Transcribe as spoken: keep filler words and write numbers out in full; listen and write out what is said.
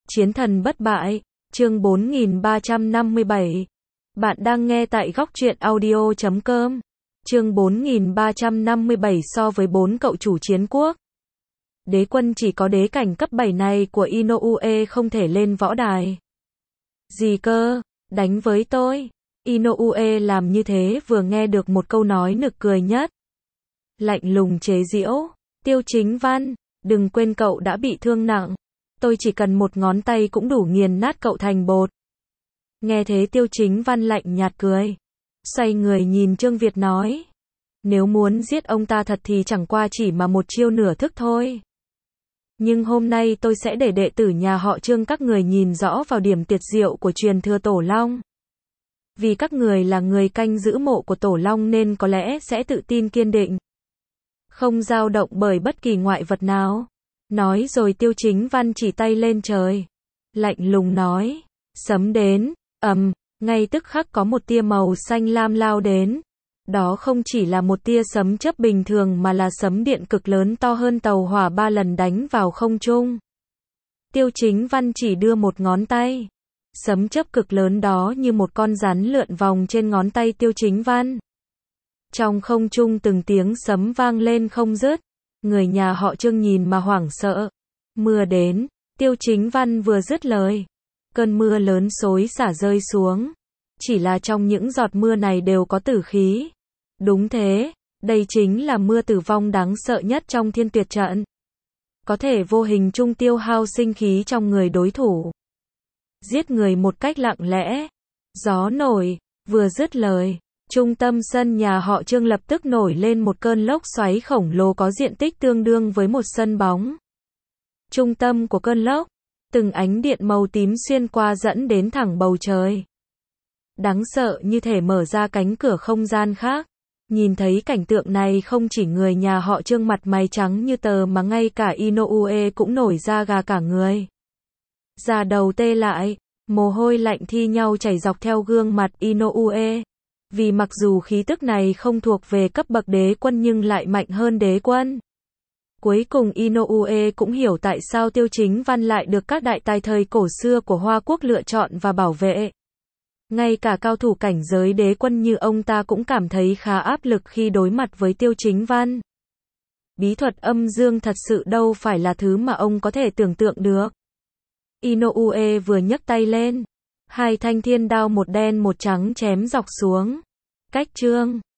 Chiến thần bất bại, chương bốn nghìn ba trăm năm mươi bảy. Bạn đang nghe tại góc truyện audio chấm com. Chương bốn nghìn ba trăm năm mươi bảy so với bốn cậu chủ chiến quốc. Đế quân chỉ có đế cảnh cấp bảy này của Inoue không thể lên võ đài. Gì cơ, đánh với tôi. Inoue làm như thế vừa nghe được một câu nói nực cười nhất. Lạnh lùng chế giễu, Tiêu Chính Văn, đừng quên cậu đã bị thương nặng. Tôi chỉ cần một ngón tay cũng đủ nghiền nát cậu thành bột. Nghe thế Tiêu Chính Văn lạnh nhạt cười. Xoay người nhìn Trương Việt nói. Nếu muốn giết ông ta thật thì chẳng qua chỉ mà một chiêu nửa thức thôi. Nhưng hôm nay tôi sẽ để đệ tử nhà họ Trương các người nhìn rõ vào điểm tuyệt diệu của truyền thừa Tổ Long. Vì các người là người canh giữ mộ của Tổ Long nên có lẽ sẽ tự tin kiên định. Không dao động bởi bất kỳ ngoại vật nào. Nói rồi Tiêu Chính Văn chỉ tay lên trời. Lạnh lùng nói. Sấm đến, ầm, ngay tức khắc có một tia màu xanh lam lao đến. Đó không chỉ là một tia sấm chớp bình thường mà là sấm điện cực lớn to hơn tàu hỏa ba lần đánh vào không trung. Tiêu Chính Văn chỉ đưa một ngón tay. Sấm chớp cực lớn đó như một con rắn lượn vòng trên ngón tay Tiêu Chính Văn. Trong không trung từng tiếng sấm vang lên không dứt. Người nhà họ Trương nhìn mà hoảng sợ. Mưa đến, Tiêu Chính Văn vừa dứt lời. Cơn mưa lớn xối xả rơi xuống. Chỉ là trong những giọt mưa này đều có tử khí. Đúng thế, đây chính là mưa tử vong đáng sợ nhất trong thiên tuyệt trận. Có thể vô hình trung tiêu hao sinh khí trong người đối thủ. Giết người một cách lặng lẽ. Gió nổi, vừa dứt lời. Trung tâm sân nhà họ Trương lập tức nổi lên một cơn lốc xoáy khổng lồ có diện tích tương đương với một sân bóng. Trung tâm của cơn lốc, từng ánh điện màu tím xuyên qua dẫn đến thẳng bầu trời. Đáng sợ như thể mở ra cánh cửa không gian khác. Nhìn thấy cảnh tượng này không chỉ người nhà họ Trương mặt mày trắng như tờ mà ngay cả Inoue cũng nổi da gà cả người. Da đầu tê lại, mồ hôi lạnh thi nhau chảy dọc theo gương mặt Inoue. Vì mặc dù khí tức này không thuộc về cấp bậc đế quân nhưng lại mạnh hơn đế quân. Cuối cùng Inoue cũng hiểu tại sao Tiêu Chính Văn lại được các đại tài thời cổ xưa của Hoa Quốc lựa chọn và bảo vệ. Ngay cả cao thủ cảnh giới đế quân như ông ta cũng cảm thấy khá áp lực khi đối mặt với Tiêu Chính Văn. Bí thuật âm dương thật sự đâu phải là thứ mà ông có thể tưởng tượng được. Inoue vừa nhấc tay lên. Hai thanh thiên đao một đen một trắng chém dọc xuống. Cách Trương